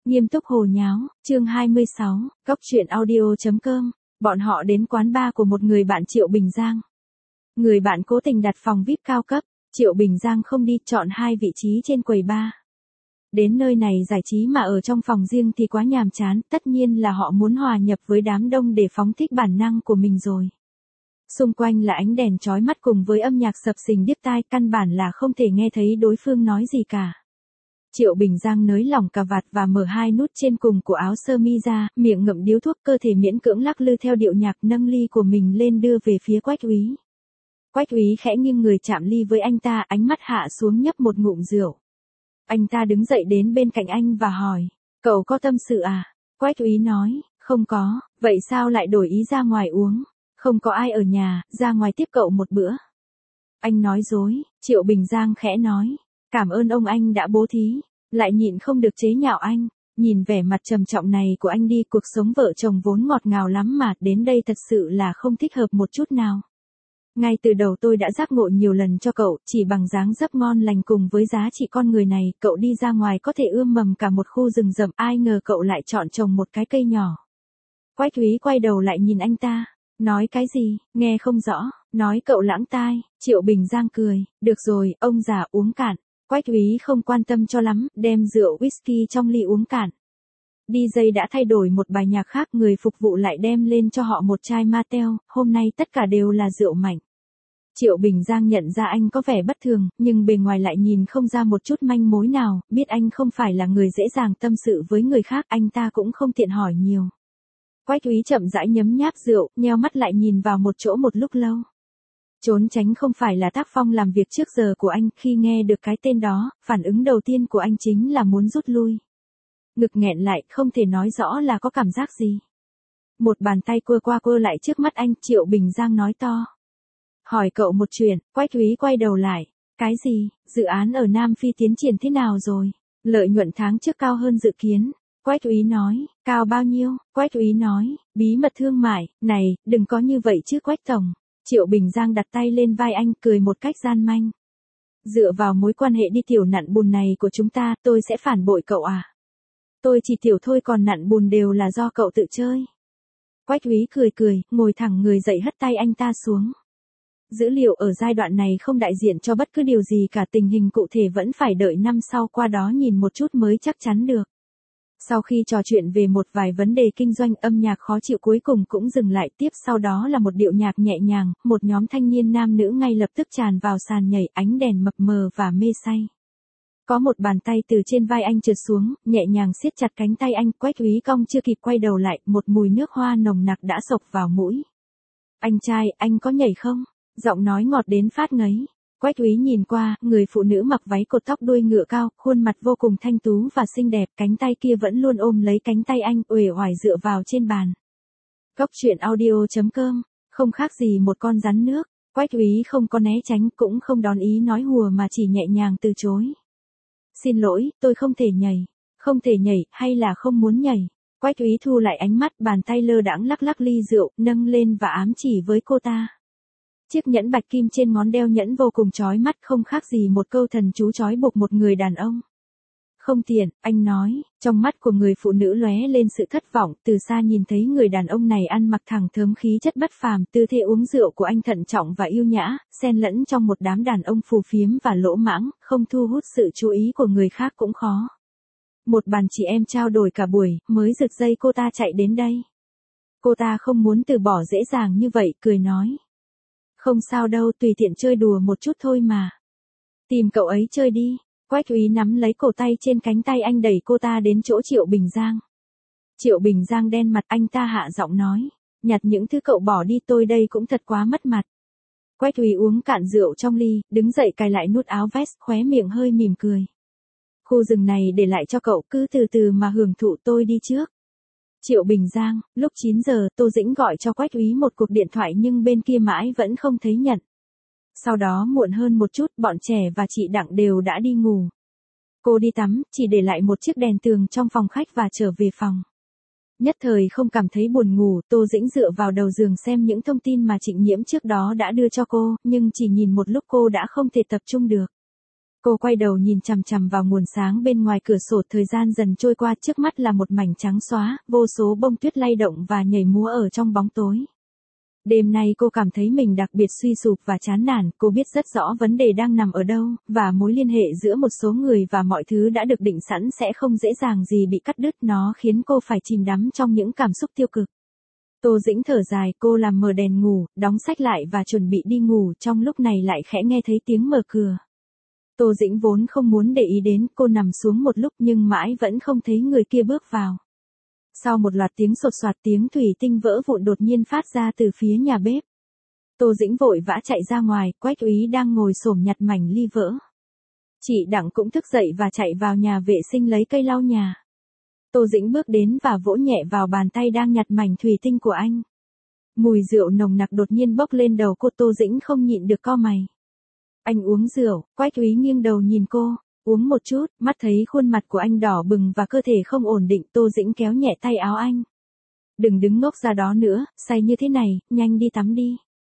Nghiêm túc hồ nháo, chương 26, Cóc truyện audio.com, bọn họ đến quán bar của một người bạn Triệu Bình Giang. Người bạn cố tình đặt phòng VIP cao cấp, Triệu Bình Giang không đi, chọn 2 vị trí trên quầy bar. Đến nơi này giải trí mà ở trong phòng riêng thì quá nhàm chán, tất nhiên là họ muốn hòa nhập với đám đông để phóng thích bản năng của mình rồi. Xung quanh là ánh đèn chói mắt cùng với âm nhạc sập sình điếc tai, căn bản là không thể nghe thấy đối phương nói gì cả. Triệu Bình Giang nới lỏng cà vạt và mở 2 nút trên cùng của áo sơ mi ra, miệng ngậm điếu thuốc, cơ thể miễn cưỡng lắc lư theo điệu nhạc, nâng ly của mình lên đưa về phía Quách Úy. Quách Úy khẽ nghiêng người chạm ly với anh ta, ánh mắt hạ xuống nhấp một ngụm rượu. Anh ta đứng dậy đến bên cạnh anh và hỏi, cậu có tâm sự à? Quách Úy nói, không có, vậy sao lại đổi ý ra ngoài uống? Không có ai ở nhà, ra ngoài tiếp cậu một bữa. Anh nói dối, Triệu Bình Giang khẽ nói, cảm ơn ông anh đã bố thí, lại nhịn không được chế nhạo anh. Nhìn vẻ mặt trầm trọng này của anh đi, cuộc sống vợ chồng vốn ngọt ngào lắm mà, đến đây thật sự là không thích hợp một chút nào. Ngay từ đầu tôi đã giác ngộ nhiều lần cho cậu, chỉ bằng dáng dấp ngon lành cùng với giá trị con người này, cậu đi ra ngoài có thể ươm mầm cả một khu rừng rậm, ai ngờ cậu lại chọn trồng một cái cây nhỏ. Quách Úy quay đầu lại nhìn anh ta, nói cái gì, nghe không rõ, nói cậu lãng tai. Triệu Bình Giang cười, được rồi, ông già uống cạn. Quách Úy không quan tâm cho lắm, đem rượu whisky trong ly uống cạn. DJ đã thay đổi một bài nhạc khác, người phục vụ lại đem lên cho họ một chai Mateo, hôm nay tất cả đều là rượu mạnh. Triệu Bình Giang nhận ra anh có vẻ bất thường, nhưng bề ngoài lại nhìn không ra một chút manh mối nào, biết anh không phải là người dễ dàng tâm sự với người khác, anh ta cũng không tiện hỏi nhiều. Quách Úy chậm rãi nhấm nháp rượu, nheo mắt lại nhìn vào một chỗ một lúc lâu. Trốn tránh không phải là tác phong làm việc trước giờ của anh, khi nghe được cái tên đó, phản ứng đầu tiên của anh chính là muốn rút lui. Ngực nghẹn lại, không thể nói rõ là có cảm giác gì. Một bàn tay quơ qua quơ lại trước mắt anh, Triệu Bình Giang nói to. Hỏi cậu một chuyện. Quách Úy quay đầu lại. Cái gì, dự án ở Nam Phi tiến triển thế nào rồi? Lợi nhuận tháng trước cao hơn dự kiến. Quách Úy nói, cao bao nhiêu? Quách Úy nói, bí mật thương mại, này, đừng có như vậy chứ Quách Tổng. Triệu Bình Giang đặt tay lên vai anh, cười một cách gian manh. Dựa vào mối quan hệ đi tiểu nặn bùn này của chúng ta, tôi sẽ phản bội cậu à? Tôi chỉ tiểu thôi, còn nặn bùn đều là do cậu tự chơi. Quách Úy cười cười, ngồi thẳng người dậy hất tay anh ta xuống. Dữ liệu ở giai đoạn này không đại diện cho bất cứ điều gì cả, tình hình cụ thể vẫn phải đợi năm sau qua đó nhìn một chút mới chắc chắn được. Sau khi trò chuyện về một vài vấn đề kinh doanh, âm nhạc khó chịu cuối cùng cũng dừng lại, tiếp sau đó là một điệu nhạc nhẹ nhàng, một nhóm thanh niên nam nữ ngay lập tức tràn vào sàn nhảy, ánh đèn mập mờ và mê say. Có một bàn tay từ trên vai anh trượt xuống, nhẹ nhàng siết chặt cánh tay anh, Quách Úy cong chưa kịp quay đầu lại, một mùi nước hoa nồng nặc đã xộc vào mũi. Anh trai, anh có nhảy không? Giọng nói ngọt đến phát ngấy. Quách Úy nhìn qua, người phụ nữ mặc váy cột tóc đuôi ngựa cao, khuôn mặt vô cùng thanh tú và xinh đẹp, cánh tay kia vẫn luôn ôm lấy cánh tay anh, uể oải dựa vào trên bàn. Cóc truyện audio.com, không khác gì một con rắn nước. Quách Úy không có né tránh, cũng không đón ý nói hùa mà chỉ nhẹ nhàng từ chối. Xin lỗi, tôi không thể nhảy. Không thể nhảy, hay là không muốn nhảy? Quách Úy thu lại ánh mắt, bàn tay lơ đãng lắc lắc ly rượu, nâng lên và ám chỉ với cô ta. Chiếc nhẫn bạch kim trên ngón đeo nhẫn vô cùng chói mắt, không khác gì một câu thần chú trói buộc một người đàn ông. Không tiện, anh nói, trong mắt của người phụ nữ lóe lên sự thất vọng, từ xa nhìn thấy người đàn ông này ăn mặc thẳng thớm, khí chất bất phàm, tư thế uống rượu của anh thận trọng và yêu nhã, xen lẫn trong một đám đàn ông phù phiếm và lỗ mãng, không thu hút sự chú ý của người khác cũng khó. Một bàn chị em trao đổi cả buổi, mới giật dây cô ta chạy đến đây. Cô ta không muốn từ bỏ dễ dàng như vậy, cười nói. Không sao đâu, tùy tiện chơi đùa một chút thôi mà. Tìm cậu ấy chơi đi. Quách Úy nắm lấy cổ tay trên cánh tay anh, đẩy cô ta đến chỗ Triệu Bình Giang. Triệu Bình Giang đen mặt, anh ta hạ giọng nói. Nhặt những thứ cậu bỏ đi, tôi đây cũng thật quá mất mặt. Quách Úy uống cạn rượu trong ly, đứng dậy cài lại nút áo vest, khóe miệng hơi mỉm cười. Khu rừng này để lại cho cậu, cứ từ từ mà hưởng thụ, tôi đi trước. Triệu Bình Giang, lúc 9 giờ, Tô Dĩnh gọi cho Quách Úy một cuộc điện thoại nhưng bên kia mãi vẫn không thấy nhận. Sau đó muộn hơn một chút, bọn trẻ và chị Đặng đều đã đi ngủ. Cô đi tắm, chỉ để lại một chiếc đèn tường trong phòng khách và trở về phòng. Nhất thời không cảm thấy buồn ngủ, Tô Dĩnh dựa vào đầu giường xem những thông tin mà Trịnh Nhiễm trước đó đã đưa cho cô, nhưng chỉ nhìn một lúc cô đã không thể tập trung được. Cô quay đầu nhìn chằm chằm vào nguồn sáng bên ngoài cửa sổ, thời gian dần trôi qua, trước mắt là một mảnh trắng xóa, vô số bông tuyết lay động và nhảy múa ở trong bóng tối. Đêm nay cô cảm thấy mình đặc biệt suy sụp và chán nản, cô biết rất rõ vấn đề đang nằm ở đâu, và mối liên hệ giữa một số người và mọi thứ đã được định sẵn sẽ không dễ dàng gì bị cắt đứt, nó khiến cô phải chìm đắm trong những cảm xúc tiêu cực. Tô Dĩnh thở dài, cô làm mờ đèn ngủ, đóng sách lại và chuẩn bị đi ngủ, trong lúc này lại khẽ nghe thấy tiếng mở cửa. Tô Dĩnh vốn không muốn để ý đến, cô nằm xuống một lúc nhưng mãi vẫn không thấy người kia bước vào. Sau một loạt tiếng sột soạt, tiếng thủy tinh vỡ vụn đột nhiên phát ra từ phía nhà bếp. Tô Dĩnh vội vã chạy ra ngoài, Quách Úy đang ngồi xổm nhặt mảnh ly vỡ. Chị Đặng cũng thức dậy và chạy vào nhà vệ sinh lấy cây lau nhà. Tô Dĩnh bước đến và vỗ nhẹ vào bàn tay đang nhặt mảnh thủy tinh của anh. Mùi rượu nồng nặc đột nhiên bốc lên đầu cô, Tô Dĩnh không nhịn được cau mày. Anh uống rượu, Quách Úy nghiêng đầu nhìn cô, uống một chút, mắt thấy khuôn mặt của anh đỏ bừng và cơ thể không ổn định, Tô Dĩnh kéo nhẹ tay áo anh. Đừng đứng ngốc ra đó nữa, say như thế này, nhanh đi tắm đi.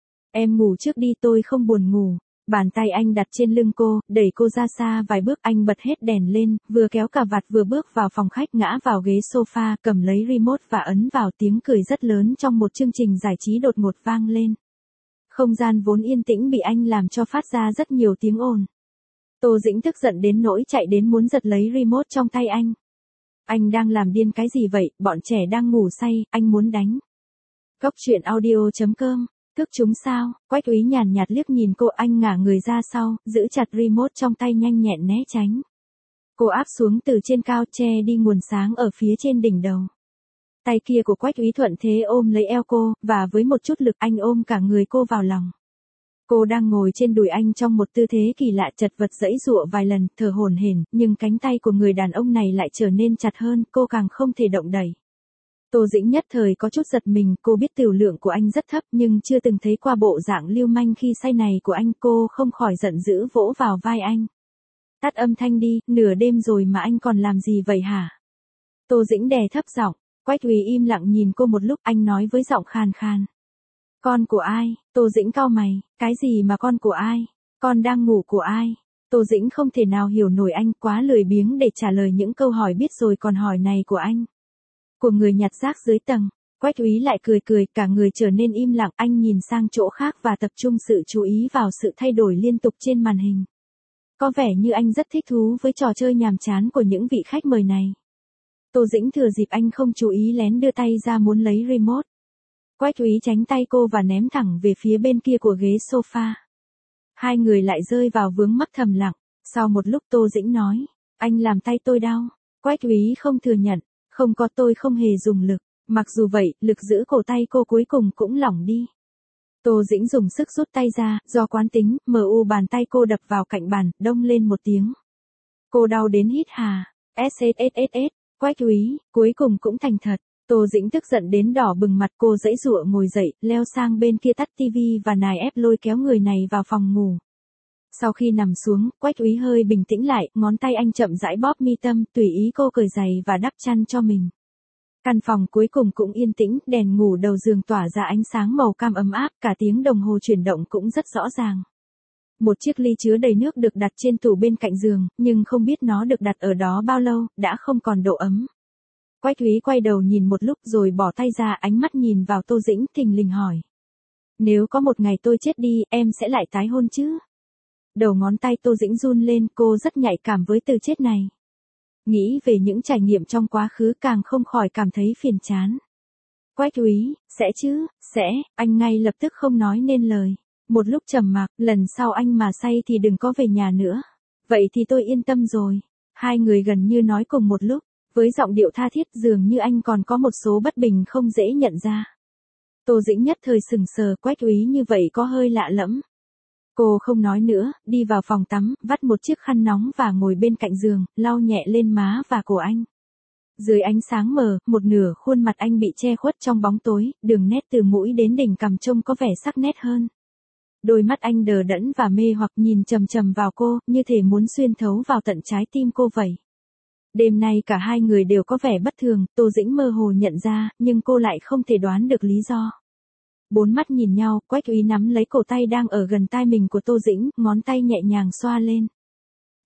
Em ngủ trước đi, tôi không buồn ngủ. Bàn tay anh đặt trên lưng cô, đẩy cô ra xa vài bước, anh bật hết đèn lên, vừa kéo cà vạt vừa bước vào phòng khách, ngã vào ghế sofa, cầm lấy remote và ấn vào, tiếng cười rất lớn trong một chương trình giải trí đột ngột vang lên. Không gian vốn yên tĩnh bị anh làm cho phát ra rất nhiều tiếng ồn. Tô Dĩnh tức giận đến nỗi chạy đến muốn giật lấy remote trong tay anh. Anh đang làm điên cái gì vậy, bọn trẻ đang ngủ say, anh muốn đánh. Cốc truyện audio.com, thức chúng sao? Quách Úy nhàn nhạt liếc nhìn cô, anh ngả người ra sau, giữ chặt remote trong tay nhanh nhẹn né tránh. Cô áp xuống từ trên cao, che đi nguồn sáng ở phía trên đỉnh đầu. Tay kia của Quách Úy thuận thế ôm lấy eo cô, và với một chút lực anh ôm cả người cô vào lòng. Cô đang ngồi trên đùi anh trong một tư thế kỳ lạ, chật vật giãy giụa vài lần, thở hổn hển, nhưng cánh tay của người đàn ông này lại trở nên chặt hơn, cô càng không thể động đậy. Tô Dĩnh nhất thời có chút giật mình, cô biết tửu lượng của anh rất thấp nhưng chưa từng thấy qua bộ dạng lưu manh khi say này của anh, cô không khỏi giận dữ vỗ vào vai anh. Tắt âm thanh đi, nửa đêm rồi mà anh còn làm gì vậy hả? Tô Dĩnh đè thấp giọng. Quách Úy im lặng nhìn cô một lúc, anh nói với giọng khàn khàn. Con của ai? Tô Dĩnh cau mày, cái gì mà con của ai? Con đang ngủ của ai? Tô Dĩnh không thể nào hiểu nổi anh, quá lười biếng để trả lời những câu hỏi biết rồi còn hỏi này của anh. Của người nhặt rác dưới tầng. Quách Úy lại cười cười, cả người trở nên im lặng, anh nhìn sang chỗ khác và tập trung sự chú ý vào sự thay đổi liên tục trên màn hình. Có vẻ như anh rất thích thú với trò chơi nhàm chán của những vị khách mời này. Tô Dĩnh thừa dịp anh không chú ý lén đưa tay ra muốn lấy remote. Quách Úy tránh tay cô và ném thẳng về phía bên kia của ghế sofa. Hai người lại rơi vào vướng mắc thầm lặng. Sau một lúc Tô Dĩnh nói, anh làm tay tôi đau. Quách Úy không thừa nhận, không có, tôi không hề dùng lực. Mặc dù vậy, lực giữ cổ tay cô cuối cùng cũng lỏng đi. Tô Dĩnh dùng sức rút tay ra, do quán tính, bàn tay cô đập vào cạnh bàn, đông lên một tiếng. Cô đau đến hít hà. SSSSS. Quách Úy, cuối cùng cũng thành thật. Tô Dĩnh tức giận đến đỏ bừng mặt, cô giãy giụa ngồi dậy, leo sang bên kia tắt tivi và nài ép lôi kéo người này vào phòng ngủ. Sau khi nằm xuống, Quách Úy hơi bình tĩnh lại, ngón tay anh chậm rãi bóp mi tâm, tùy ý cô cởi giày và đắp chăn cho mình. Căn phòng cuối cùng cũng yên tĩnh, đèn ngủ đầu giường tỏa ra ánh sáng màu cam ấm áp, cả tiếng đồng hồ chuyển động cũng rất rõ ràng. Một chiếc ly chứa đầy nước được đặt trên tủ bên cạnh giường, nhưng không biết nó được đặt ở đó bao lâu, đã không còn độ ấm. Quách Úy quay đầu nhìn một lúc rồi bỏ tay ra, ánh mắt nhìn vào Tô Dĩnh, thình lình hỏi. Nếu có một ngày tôi chết đi, em sẽ lại tái hôn chứ? Đầu ngón tay Tô Dĩnh run lên, cô rất nhạy cảm với từ chết này. Nghĩ về những trải nghiệm trong quá khứ càng không khỏi cảm thấy phiền chán. Quách Úy, sẽ chứ, sẽ, anh ngay lập tức không nói nên lời. Một lúc trầm mặc, lần sau anh mà say thì đừng có về nhà nữa. Vậy thì tôi yên tâm rồi. Hai người gần như nói cùng một lúc, với giọng điệu tha thiết, dường như anh còn có một số bất bình không dễ nhận ra. Tô Dĩnh nhất thời sững sờ, Quách Úy như vậy có hơi lạ lẫm. Cô không nói nữa, đi vào phòng tắm, vắt một chiếc khăn nóng và ngồi bên cạnh giường, lau nhẹ lên má và cổ anh. Dưới ánh sáng mờ, một nửa khuôn mặt anh bị che khuất trong bóng tối, đường nét từ mũi đến đỉnh cằm trông có vẻ sắc nét hơn. Đôi mắt anh đờ đẫn và mê hoặc nhìn chằm chằm vào cô, như thể muốn xuyên thấu vào tận trái tim cô vậy. Đêm nay cả hai người đều có vẻ bất thường, Tô Dĩnh mơ hồ nhận ra, nhưng cô lại không thể đoán được lý do. Bốn mắt nhìn nhau, Quách Úy nắm lấy cổ tay đang ở gần tai mình của Tô Dĩnh, ngón tay nhẹ nhàng xoa lên.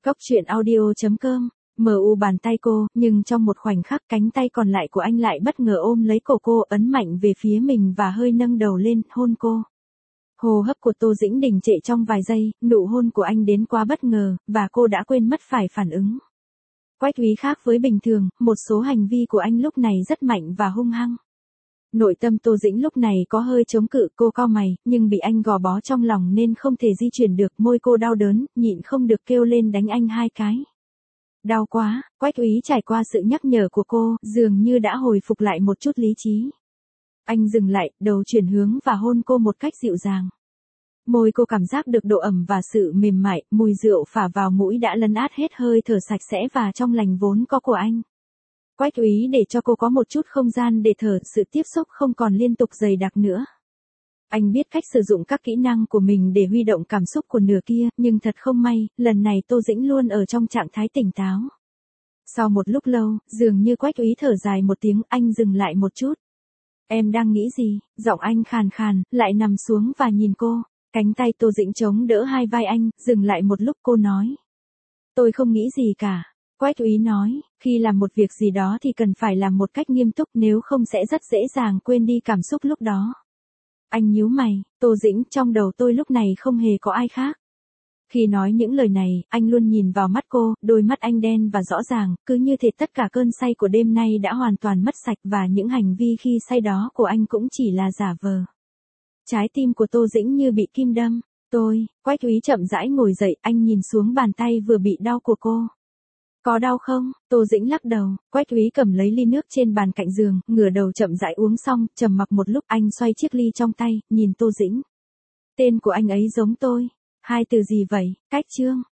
Cốc truyện audio.com. MU bàn tay cô, nhưng trong một khoảnh khắc cánh tay còn lại của anh lại bất ngờ ôm lấy cổ cô, ấn mạnh về phía mình và hơi nâng đầu lên, hôn cô. Hô hấp của Tô Dĩnh đình trệ trong vài giây, nụ hôn của anh đến quá bất ngờ, và cô đã quên mất phải phản ứng. Quách Úy khác với bình thường, một số hành vi của anh lúc này rất mạnh và hung hăng. Nội tâm Tô Dĩnh lúc này có hơi chống cự, cô cau mày, nhưng bị anh gò bó trong lòng nên không thể di chuyển được, môi cô đau đớn, nhịn không được kêu lên đánh anh 2 cái. Đau quá, Quách Úy trải qua sự nhắc nhở của cô, dường như đã hồi phục lại một chút lý trí. Anh dừng lại, đầu chuyển hướng và hôn cô một cách dịu dàng. Môi cô cảm giác được độ ẩm và sự mềm mại, mùi rượu phả vào mũi đã lấn át hết hơi thở sạch sẽ và trong lành vốn có của anh. Quách Úy để cho cô có một chút không gian để thở, sự tiếp xúc không còn liên tục dày đặc nữa. Anh biết cách sử dụng các kỹ năng của mình để huy động cảm xúc của nửa kia, nhưng thật không may, lần này Tô Dĩnh luôn ở trong trạng thái tỉnh táo. Sau một lúc lâu, dường như Quách Úy thở dài một tiếng, anh dừng lại một chút. Em đang nghĩ gì? Giọng anh khàn khàn, lại nằm xuống và nhìn cô. Cánh tay Tô Dĩnh chống đỡ hai vai anh, dừng lại một lúc cô nói. Tôi không nghĩ gì cả. Quách Úy nói, khi làm một việc gì đó thì cần phải làm một cách nghiêm túc, nếu không sẽ rất dễ dàng quên đi cảm xúc lúc đó. Anh nhíu mày, Tô Dĩnh, trong đầu tôi lúc này không hề có ai khác. Khi nói những lời này, anh luôn nhìn vào mắt cô, đôi mắt anh đen và rõ ràng, cứ như thể tất cả cơn say của đêm nay đã hoàn toàn mất sạch và những hành vi khi say đó của anh cũng chỉ là giả vờ. Trái tim của Tô Dĩnh như bị kim đâm. Quách Úy chậm rãi ngồi dậy, anh nhìn xuống bàn tay vừa bị đau của cô. Có đau không? Tô Dĩnh lắc đầu, Quách Úy cầm lấy ly nước trên bàn cạnh giường, ngửa đầu chậm rãi uống xong, trầm mặc một lúc, anh xoay chiếc ly trong tay, nhìn Tô Dĩnh. Tên của anh ấy giống tôi. 2 từ gì vậy? Cách Trương.